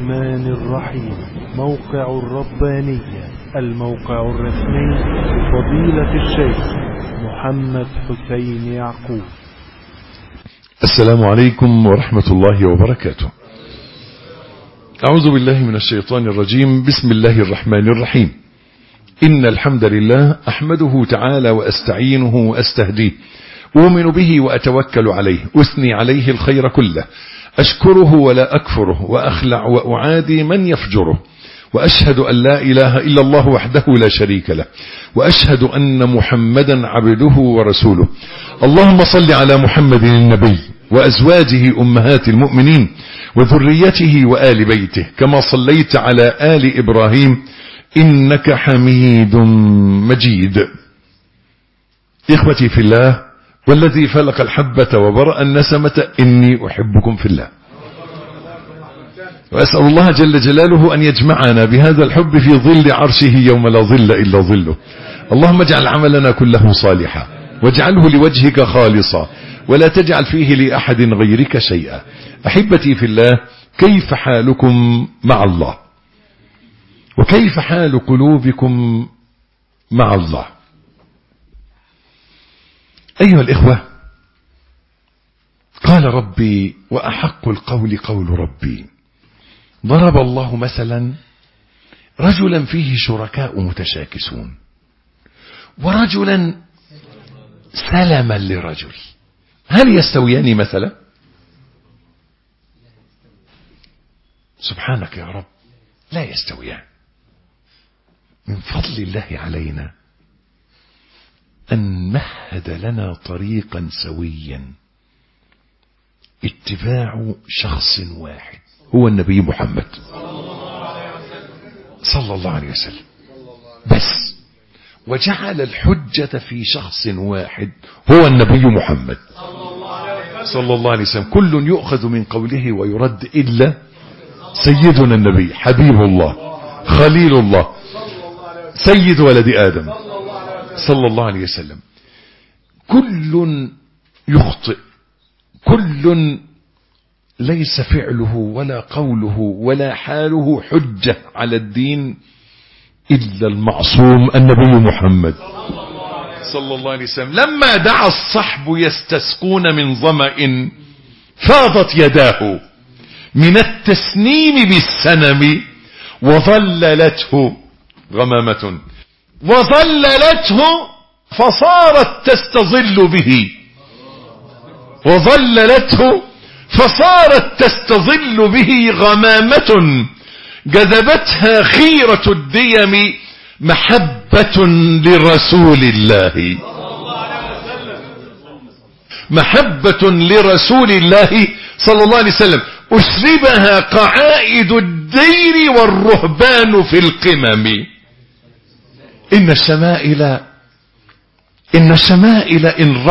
الرحمن الرحيم. موقع الربانية، الموقع الرسمي لفضيلة الشيخ محمد حسين يعقوب. السلام عليكم ورحمة الله وبركاته. أعوذ بالله من الشيطان الرجيم. بسم الله الرحمن الرحيم. إن الحمد لله أحمده تعالى وأستعينه وأستهديه، أؤمن به وأتوكل عليه، أثني عليه الخير كله، أشكره ولا أكفره، وأخلع وأعادي من يفجره، وأشهد أن لا إله إلا الله وحده لا شريك له، وأشهد أن محمدا عبده ورسوله. اللهم صل على محمد النبي وأزواجه أمهات المؤمنين وذريته وآل بيته، كما صليت على آل إبراهيم إنك حميد مجيد. إخوتي في الله، والذي فلق الحبة وبرأ النسمة، إني أحبكم في الله، وأسأل الله جل جلاله أن يجمعنا بهذا الحب في ظل عرشه يوم لا ظل إلا ظله. اللهم اجعل عملنا كله صالحا، واجعله لوجهك خالصا، ولا تجعل فيه لأحد غيرك شيئا. أحبتي في الله، كيف حالكم مع الله؟ وكيف حال قلوبكم مع الله؟ أيها الإخوة، قال ربي وأحق القول قول ربي. ضرب الله مثلا رجلا فيه شركاء متشاكسون، ورجلا سلما لرجل، هل يستويان مثلا؟ سبحانك يا رب، لا يستويان. من فضل الله علينا أن مهد لنا طريقا سويا، اتباع شخص واحد هو النبي محمد صلى الله عليه وسلم بس، وجعل الحجة في شخص واحد هو النبي محمد صلى الله عليه وسلم. كل يؤخذ من قوله ويرد إلا سيدنا النبي، حبيب الله، خليل الله، سيد ولد آدم صلى الله عليه وسلم. كل يخطئ، كل ليس فعله ولا قوله ولا حاله حجة على الدين إلا المعصوم النبي محمد صلى الله عليه وسلم. لما دعا الصحب يستسقون من ظمأ، فاضت يداه من التسنيم بالسنم، وظللته غمامة، وظللته فصارت تستظل به، وظللته فصارت تستظل به غمامة، جذبتها خيرة الديم، محبة لرسول الله، محبة لرسول الله صلى الله عليه وسلم. أشربها قعائد الدير والرهبان في القمم. إن الشمائل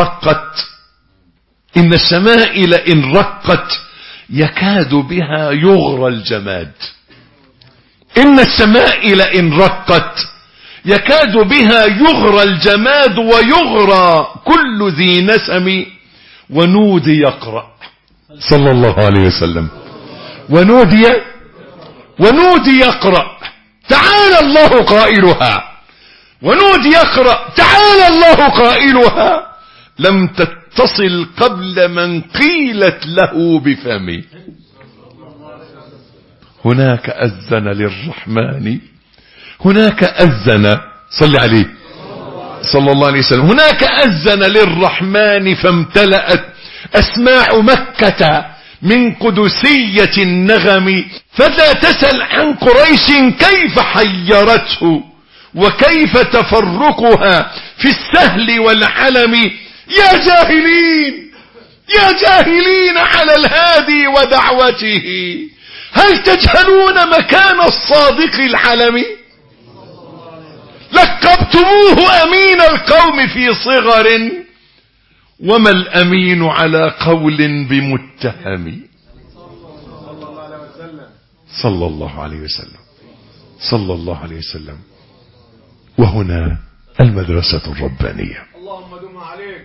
إن رقت يكاد بها يغرى الجماد. إن الشمائل إن رقت يكاد بها يغرى الجماد، ويغرى كل ذي نسم. ونودي يقرأ صلى الله عليه وسلم، ونودي يقرأ تعالى الله قائلها، ونودي يقرأ تعالى الله قائلها، لم تتصل قبل من قيلت له بفمي. هناك أذن للرحمن، هناك أذن، صل عليه صلى الله عليه وسلم، هناك أذن للرحمن، فامتلأت أسماع مكة من قدسية النغم. فلا تسل عن قريش كيف حيرته، وكيف تفرقها في السهل والعلم. يا جاهلين على الهادي ودعوته، هل تجهلون مكان الصادق العلم؟ لقبتموه أمين القوم في صغر، وما الأمين على قول بمتهم. صلى الله عليه وسلم، صلى الله عليه وسلم. وهنا المدرسة الربانية. اللهم دم عليك.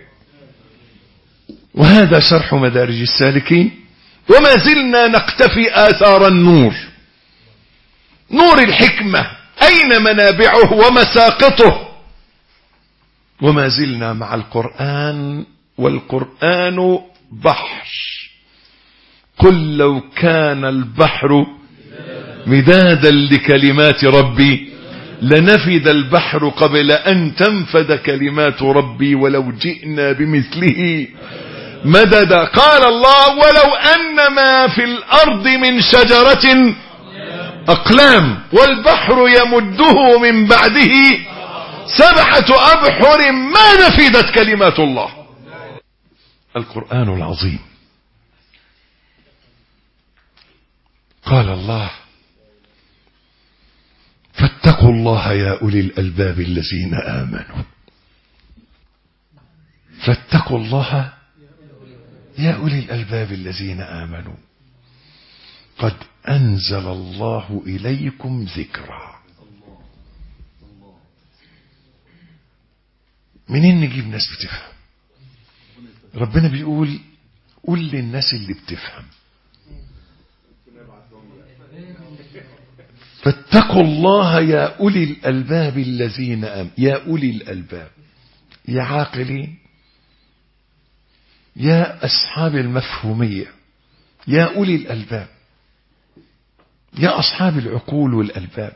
وهذا شرح مدارج السالكين، وما زلنا نقتفي آثار النور نور الحكمة أين منابعه ومساقطه؟ وما زلنا مع القرآن، والقرآن بحر. قل لو كان البحر مدادا لكلمات ربي لنفد البحر قبل أن تنفد كلمات ربي ولو جئنا بمثله مددا. قال الله ولو أن ما في الأرض من شجرة أقلام والبحر يمده من بعده 7 أبحر ما نفدت كلمات الله. القرآن العظيم. قال الله فاتقوا الله يا أولي الألباب الذين آمنوا. فاتقوا الله يا أولي الألباب الذين آمنوا قد أنزل الله إليكم ذكرا. منين نجيب ناس بتفهم؟ ربنا بيقول قول للناس اللي بتفهم فاتقوا الله يا أولي الألباب الذين آمنوا. يا أولي الألباب، يا عاقلين، يا أصحاب المفهومية، يا أولي الألباب، يا أصحاب العقول والألباب.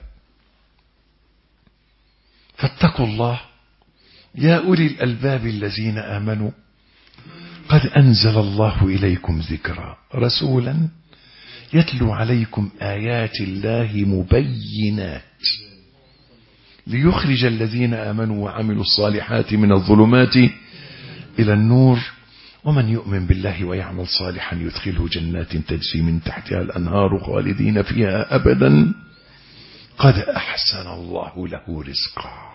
فاتقوا الله يا أولي الألباب الذين آمنوا قد أنزل الله إليكم ذكرا رسولا يتلو عليكم آيات الله مبينات ليخرج الذين آمنوا وعملوا الصالحات من الظلمات إلى النور ومن يؤمن بالله ويعمل صالحا يدخله جنات تجري من تحتها الأنهار خالدين فيها أبدا قد أحسن الله له رزقا.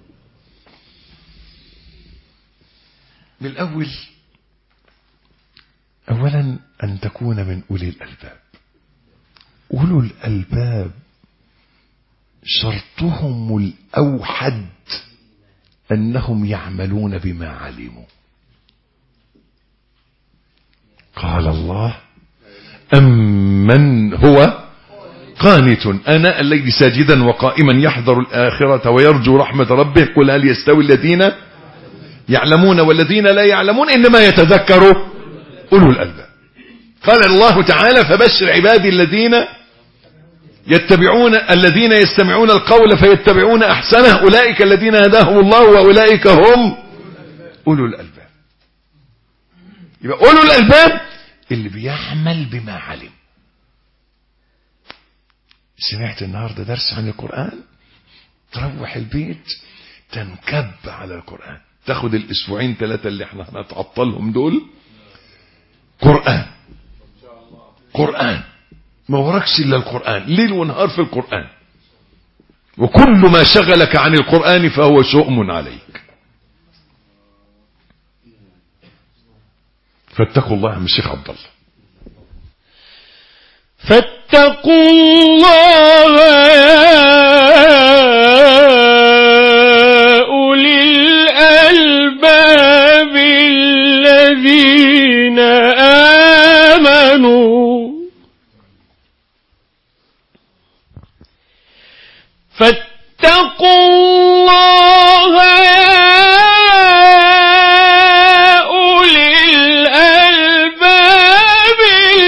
بالأول أولا أن تكون من أولي الألباب. أولو الألباب شرطهم الأوحد أنهم يعملون بما علموا. قال الله أمن هو قانت آناء الليل ساجدا وقائما يحذر الآخرة ويرجو رحمة ربه قل هل يستوي الذين يعلمون والذين لا يعلمون إنما يتذكر أولو الألباب. قال الله تعالى فبشر عبادي الذين يستمعون القول فيتبعون أحسنه أولئك الذين هداهم الله وأولئك هم أولو الألباب. يبقى أولو الألباب اللي بيعمل بما علم. سمعت النهاردة درس عن القرآن تروح البيت تنكب على القرآن، تاخد الأسبوعين 3 اللي احنا هنتعطلهم دول قرآن ما وراكش إلا القرآن ليل ونهار في القرآن، وكل ما شغلك عن القرآن فهو شؤم عليك. فاتقوا الله يا الشيخ عبد الله. فاتقوا الله يا أولي الألباب الذين آمنوا. فاتقوا الله يا أولي الألباب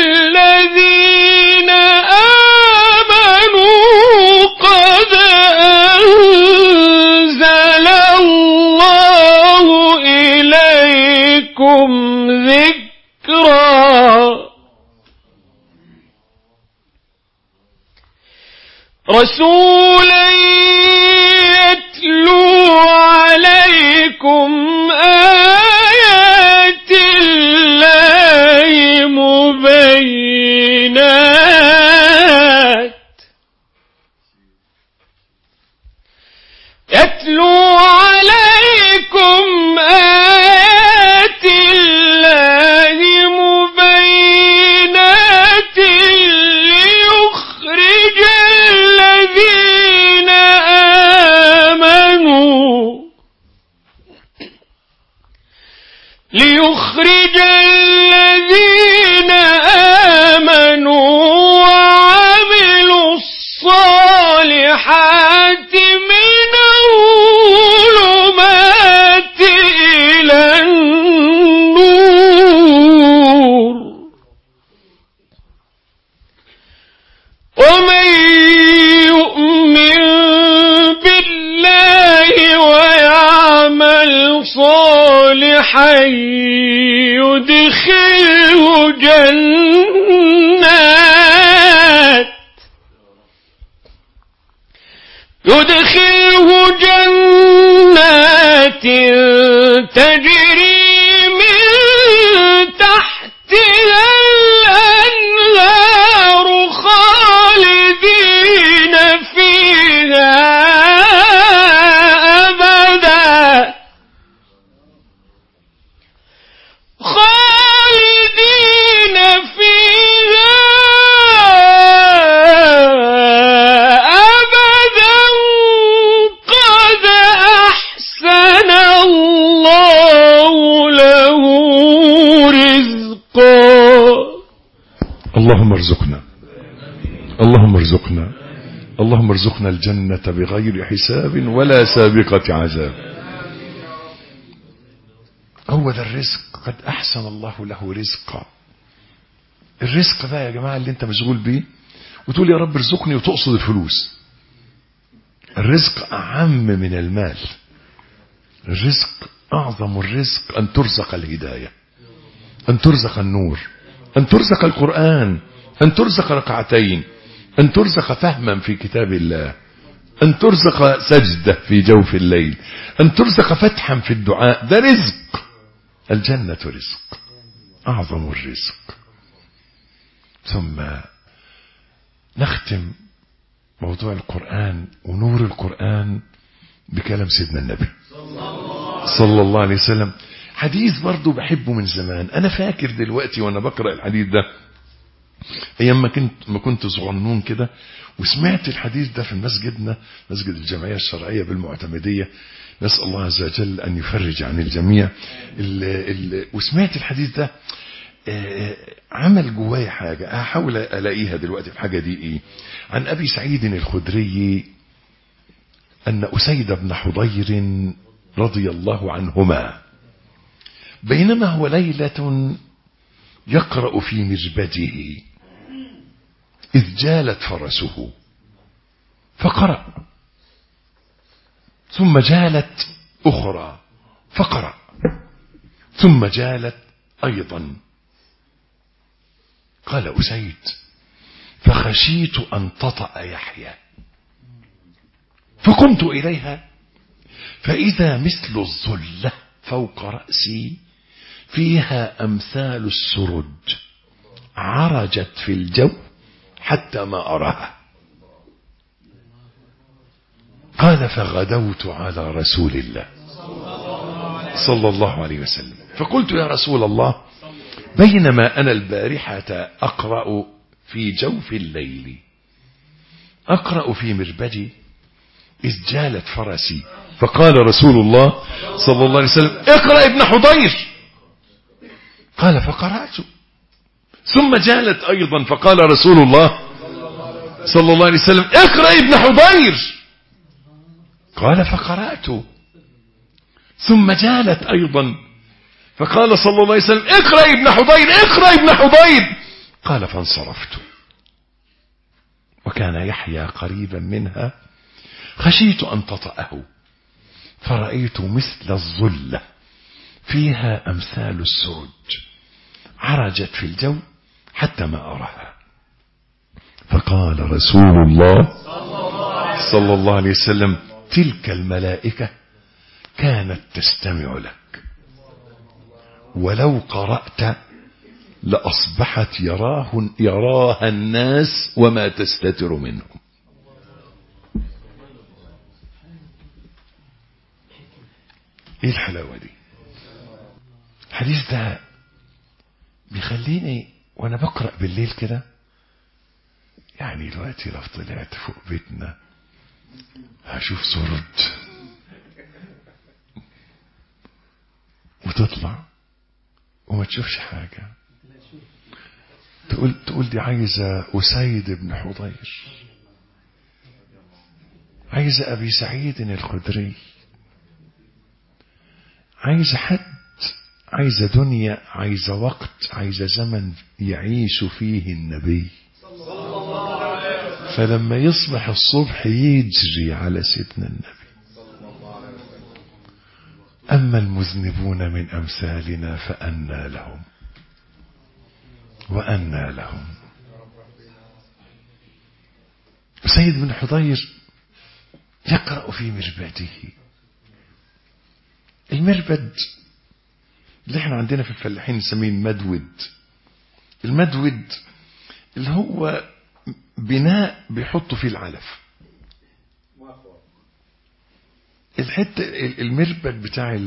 الذين آمنوا قد أنزل الله إليكم ذكرا رسولا يتلو عليكم آيات الله مبينات يتلو عليكم آيات الله مبينات ليخرج الذين آمنوا صالحا يدخله جنات تجري من تحتها الأنهار خالدين فيها أبدا قد أحسن الله له رزقا. اللهم ارزقنا اللهم ارزقنا اللهم ارزقنا الجنة بغير حساب ولا سابقة عذاب. هو ده الرزق، قد أحسن الله له رزقا. الرزق بقى يا جماعة اللي انت مشغول بيه وتقول يا رب ارزقني وتقصد الفلوس. الرزق أعم من المال. الرزق أعظم الرزق أن ترزق الهداية، أن ترزق النور، أن ترزق القرآن، أن ترزق ركعتين، أن ترزق فهما في كتاب الله، أن ترزق سجدة في جوف الليل، أن ترزق فتحا في الدعاء. ده رزق. الجنة رزق، أعظم الرزق. ثم نختم موضوع القرآن ونور القرآن بكلام سيدنا النبي صلى الله عليه وسلم. حديث برضو بحبه من زمان. أنا فاكر دلوقتي وأنا بقرأ الحديث ده أيام ما كنت صغنون كده، وسمعت الحديث ده في مسجدنا، مسجد الجمعية الشرعية بالمعتمدية. نسأل الله عز وجل أن يفرج عن الجميع. وسمعت الحديث ده عمل جواي حاجة، هحاول ألاقيها دلوقتي. الحاجة دي إيه؟ عن أبي سعيد الخدري أن أسيد بن حضير رضي الله عنهما بينما هو ليلة يقرأ في مربده إذ جالت فرسه فقرأ، ثم جالت أخرى فقرأ، ثم جالت أيضا. قال أسيد فخشيت أن تطأ يحيى فقمت إليها فإذا مثل الظلة فوق رأسي فيها أمثال السرج عرجت في الجو حتى ما أراها. قال فغدوت على رسول الله صلى الله عليه وسلم فقلت يا رسول الله بينما أنا البارحة أقرأ في جوف الليل أقرأ في مربدي إذ جالت فرسي فقال رسول الله صلى الله عليه وسلم اقرأ ابن حضير. قال فقرأت ثم جالت أيضا فقال رسول الله صلى الله عليه وسلم اقرأ ابن حضير. قال فقرأت ثم جالت أيضا فقال صلى الله عليه وسلم اقرأ ابن حضير اقرأ ابن حضير. قال فانصرفت وكان يحيى قريبا منها خشيت أن تطأه فرأيت مثل الظلة فيها أمثال السرج عرجت في الجو حتى ما أراها. فقال رسول الله صلى الله عليه وسلم تلك الملائكة كانت تستمع لك ولو قرأت لأصبحت يراها الناس وما تستتر منهم. ايه الحلاوة دي؟ الحديث ده بيخليني وانا بقرأ بالليل كده، يعني دلوقتي لو طلعت فوق بيتنا هشوف سرج وتطلع وما تشوفش حاجة، تقول دي عايزة أسيد بن حضير، عايزة أبي سعيد الخدري، عايزة حد، عايزة دنيا، عايزة وقت، عايزة زمن يعيش فيه النبي. فلما يصبح الصبح يجري على سيدنا النبي أما المذنبون من أمثالنا فأنى لهم وأنى لهم. سيد بن حضير يقرأ في مربده. المربد اللي احنا عندنا في الفلاحين نسميه المدود. المدود اللي هو بناء بيحطوا فيه العلف. الحته المربد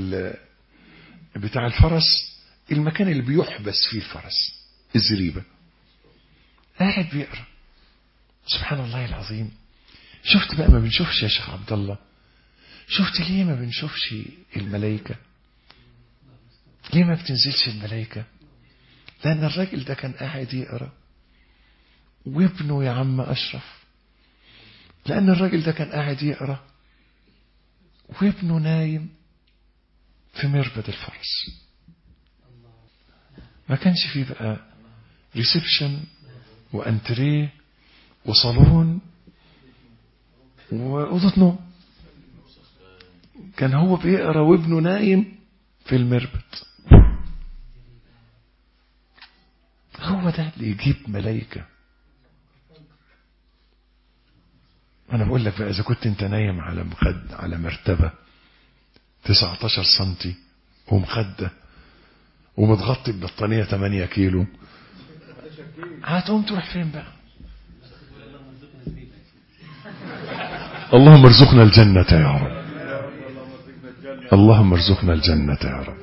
بتاع الفرس، المكان اللي بيحبس فيه الفرس، الزريبه. قاعد بيقرا سبحان الله العظيم. شفت بقى ما بنشوفش يا شيخ عبد الله؟ شفت ليه ما بنشوفش الملائكه؟ ليه ما بتنزلش الملائكه؟ لان الراجل ده كان قاعد يقرا، وابنه يا عم اشرف، لان الراجل ده كان قاعد يقرا وابنه نايم في مربد الفرس. ما كانش فيه بقى ريسبشن وانتريه وصالون وأوضة نوم. كان هو بيقرا وابنه نايم في المربد. هو ده اللي يجيب ملائكة. أنا بقول لك بقى، إذا كنت أنت نايم على مخد على مرتبة 19 سنتي ومخدة ومتغطي ببطانية 8 كيلو، هتقوم تروح فين بقى؟ اللهم ارزقنا الجنة يا رب. اللهم ارزقنا الجنة يا رب.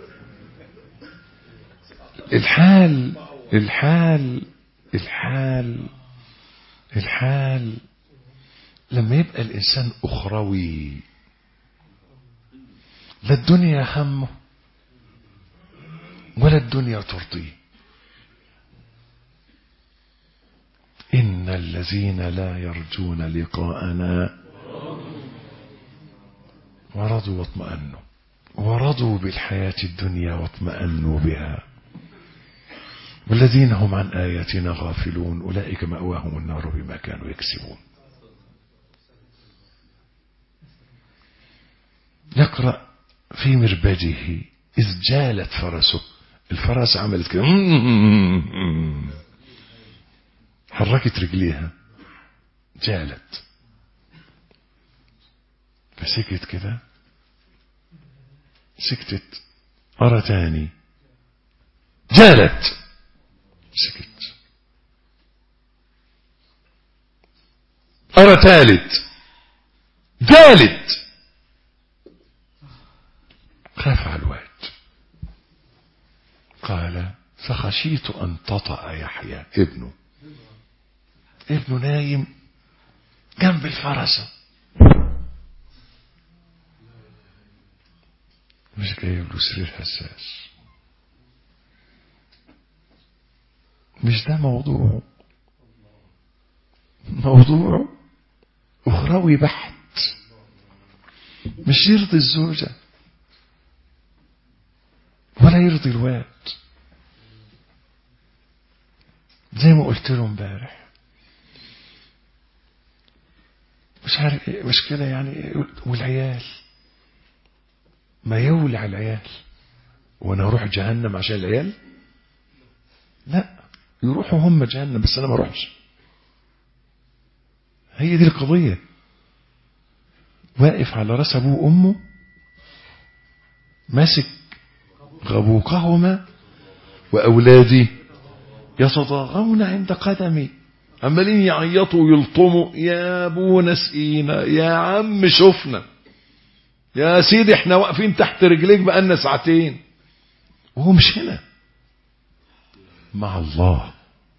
الحال لما يبقى الإنسان أخروي، لا الدنيا همه ولا الدنيا ترضيه. إن الذين لا يرجون لقاءنا ورضوا واطمأنوا، ورضوا بالحياة الدنيا واطمأنوا بها، والذين هم عن آياتنا غافلون أولئك مأواهم النار بما كانوا يكسبون. يقرأ في مربده إذ جالت فرسه. الفرس عملت كده، حركت رجليها، جالت، فسكت كده، سكتت. أرى تاني، جالت، سكت. أرى تالت، جالت. خاف على الواد، قال فخشيت أن تطأ يحيى ابنه نايم جنب الفرسة، مش جايب له سرير حساس. مش ده موضوع أخروي بحت، مش يرضي الزوجة ولا يرضي الواد. زي ما قلت له امبارح، مش عارف ايه مشكلة يعني. والعيال ما يولع العيال، وانا اروح جهنم عشان العيال؟ لا، يروحوا هم جهنم بس انا ما اروحش. هي دي القضية. واقف على راس ابوه وامه، ماسك غبوقهما، واولادي يتضاغون عند قدمي، عمالين يعيطوا ويلطموا، يا ابونا سقينا، يا عم شفنا، يا سيدي احنا واقفين تحت رجليك بقالنا ساعتين، وهو مش هنا مع الله.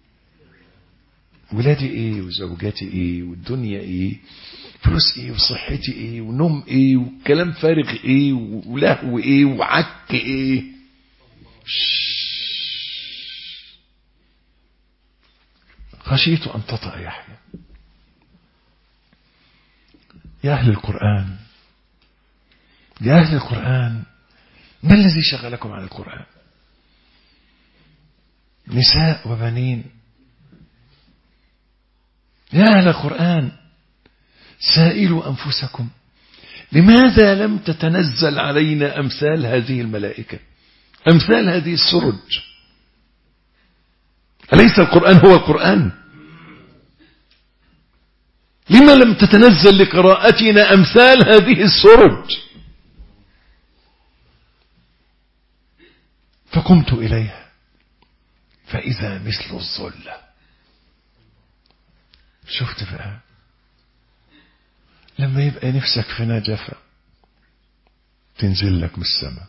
ولادي ايه وزوجاتي ايه والدنيا ايه، فلوس ايه وصحتي ايه ونوم ايه وكلام فارغ ايه ولهو ايه وعك ايه. خشيت أن تطأ يحيى. يا أهل القرآن، يا أهل القرآن، ما الذي شغلكم عن القرآن؟ نساء وبنين، يا أهل القرآن، سائلوا أنفسكم لماذا لم تتنزل علينا أمثال هذه الملائكة، أمثال هذه السرج؟ أليس القرآن هو القرآن؟ لما لم تتنزل لقراءتنا أمثال هذه السرج؟ فقمت إليها فإذا مثل الظلة. شفت بقى لما يبقى نفسك في نجفة تنزل لك من السماء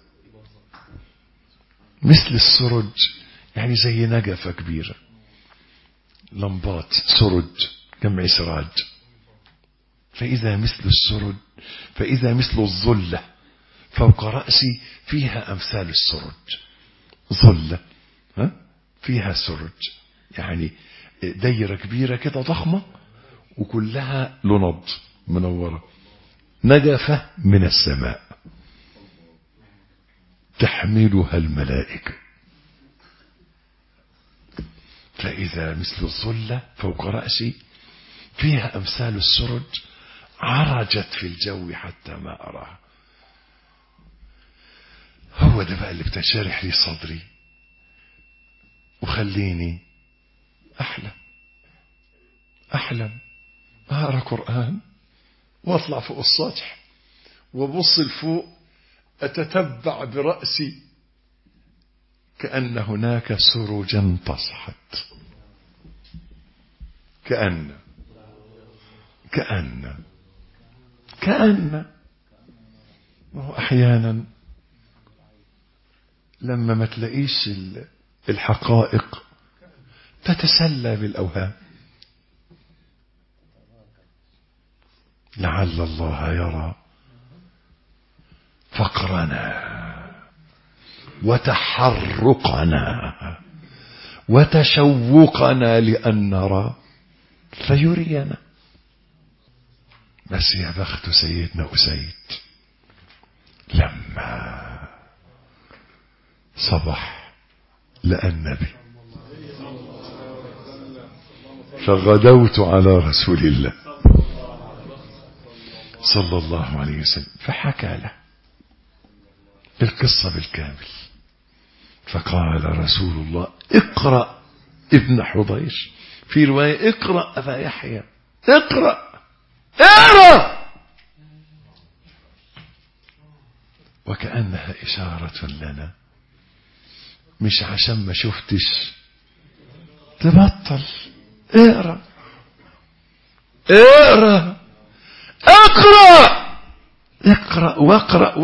مثل السرج، يعني زي نجفة كبيرة، لمبات سرج جمع سراج. فإذا مثل السرج، فإذا مثل الظلة فوق رأسي فيها أمثال السرج. ظلة فيها سرج، يعني دايرة كبيرة كده ضخمة وكلها لنض منورة، نجفة من السماء تحملها الملائكة. فإذا مثل الظلة فوق رأسي فيها أمثال السرج عرجت في الجو حتى ما أراها. هو ده بقى اللي بتنشرح لي صدري وخليني أحلم أقرأ قرآن وأطلع فوق السطح وأبص لفوق أتتبع برأسي كأن هناك سروجا تصحت، كأن وهو أحيانا لما ما تلاقيش الحقائق تتسلى بالأوهام. لعل الله يرى فقرنا وتحرقنا وتشوقنا لأن نرى فيرينا. بس يا بخت سيدنا أسيد لما صبح لقى النبي فغدوت على رسول الله صلى الله عليه وسلم فحكى له القصة بالكامل. فقال رسول الله اقرأ ابن حضير، في رواية اقرأ أبا يحيى، اقرأ وكأنها إشارة لنا، مش عشان ما شفتش تبطل، اقرأ واقرأ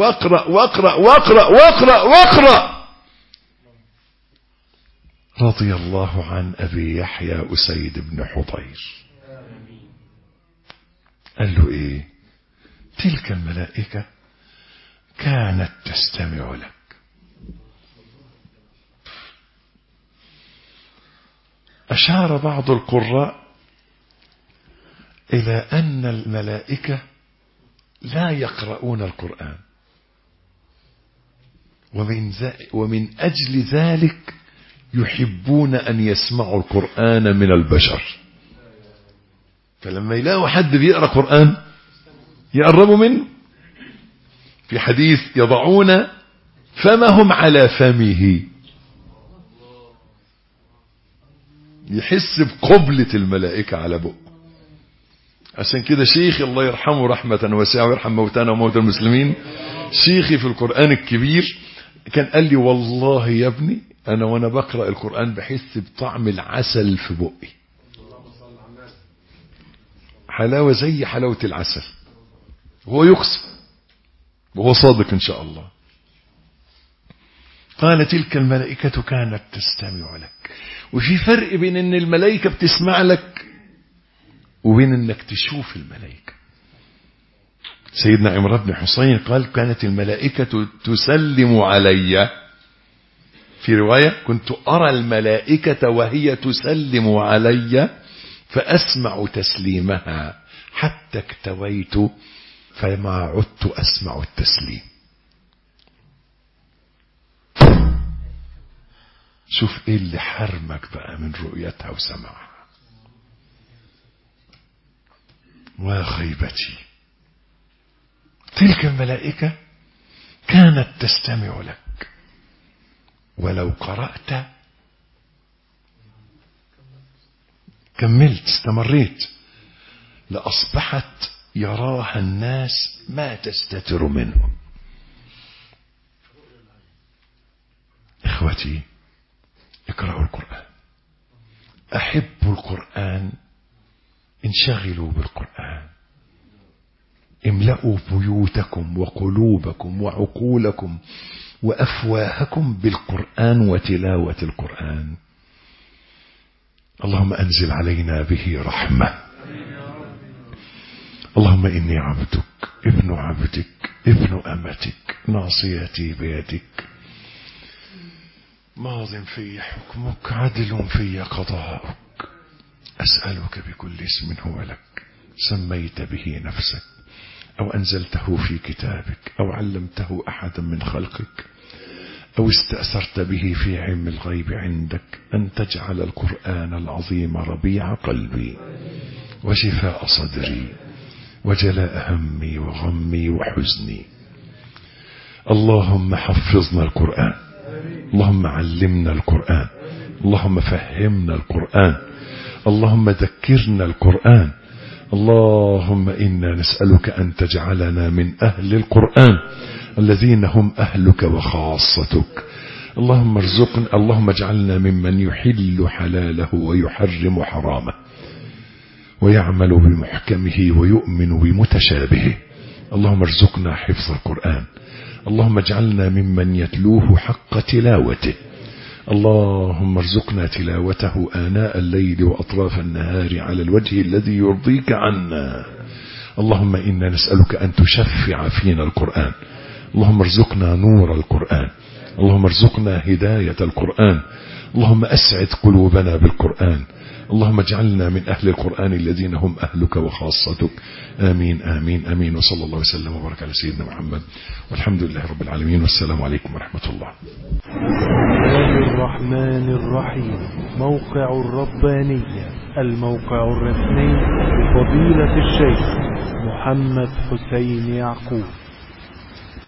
واقرأ. رضي الله عن أبي يحيى أسيد بن حضير. قال له ايه؟ تلك الملائكة كانت تستمع لك. أشار بعض القراء إلى أن الملائكة لا يقرؤون القرآن، ومن أجل ذلك يحبون أن يسمعوا القرآن من البشر. فلما يلاقوا حد بيقرأ قرآن يقربوا منه. في حديث يضعون فمهم على فمه، يحس بقبلة الملائكة على بقه. عشان كده شيخي الله يرحمه رحمة واسعة ويرحم موتانا وموتى المسلمين، شيخي في القرآن الكبير كان قال لي والله يا ابني أنا وأنا بقرأ القرآن بحس بطعم العسل في بقي، حلاوة زي حلاوة العسل. هو يقسم وهو صادق إن شاء الله. قال تلك الملائكة كانت تستمع لك. وفي فرق بين ان الملائكة بتسمع لك وبين انك تشوف الملائكة. سيدنا عمران بن حسين قال كانت الملائكة تسلم علي، في رواية كنت أرى الملائكة وهي تسلم علي فأسمع تسليمها حتى اكتويت فما عدت أسمع التسليم. شوف ايه اللي حرمك بقى من رؤيتها وسمعها. وخيبتي تلك الملائكة كانت تستمع لك، ولو قرأت كملت استمريت لأصبحت يراها الناس ما تستتر منه. إخوتي اقرأوا القرآن، أحبوا القرآن، انشغلوا بالقرآن، املأوا بيوتكم وقلوبكم وعقولكم وأفواهكم بالقرآن وتلاوة القرآن. اللهم أنزل علينا به رحمة. اللهم إني عبدك ابن عبدك ابن أمتك ناصيتي بيدك، ماض في حكمك عدل في قضاءك، أسألك بكل اسم هو لك سميت به نفسك أو أنزلته في كتابك أو علمته أحدا من خلقك أو استأثرت به في علم الغيب عندك، أن تجعل القرآن العظيم ربيع قلبي وشفاء صدري وجلاء همي وغمي وحزني. اللهم حفظنا القرآن، اللهم علمنا القرآن، اللهم فهمنا القرآن، اللهم ذكرنا القرآن. اللهم إنا نسألك أن تجعلنا من أهل القرآن الذين هم أهلك وخاصتك. اللهم اجعلنا ممن يحل حلاله ويحرم حرامه ويعمل بمحكمه ويؤمن بمتشابهه. اللهم ارزقنا حفظ القرآن، اللهم اجعلنا ممن يتلوه حق تلاوته. اللهم ارزقنا تلاوته آناء الليل وأطراف النهار على الوجه الذي يرضيك عنا. اللهم إنا نسألك أن تشفع فينا القرآن، اللهم ارزقنا نور القرآن، اللهم ارزقنا هداية القرآن، اللهم أسعد قلوبنا بالقرآن، اللهم اجعلنا من أهل القرآن الذين هم أهلك وخاصتك. آمين آمين آمين. وصلى الله وسلم وبارك على سيدنا محمد والحمد لله رب العالمين، والسلام عليكم ورحمة الله. الرحمن الرحيم. موقع الربانية، الموقع الرسمي لفضيلة الشيخ محمد حسين يعقوب.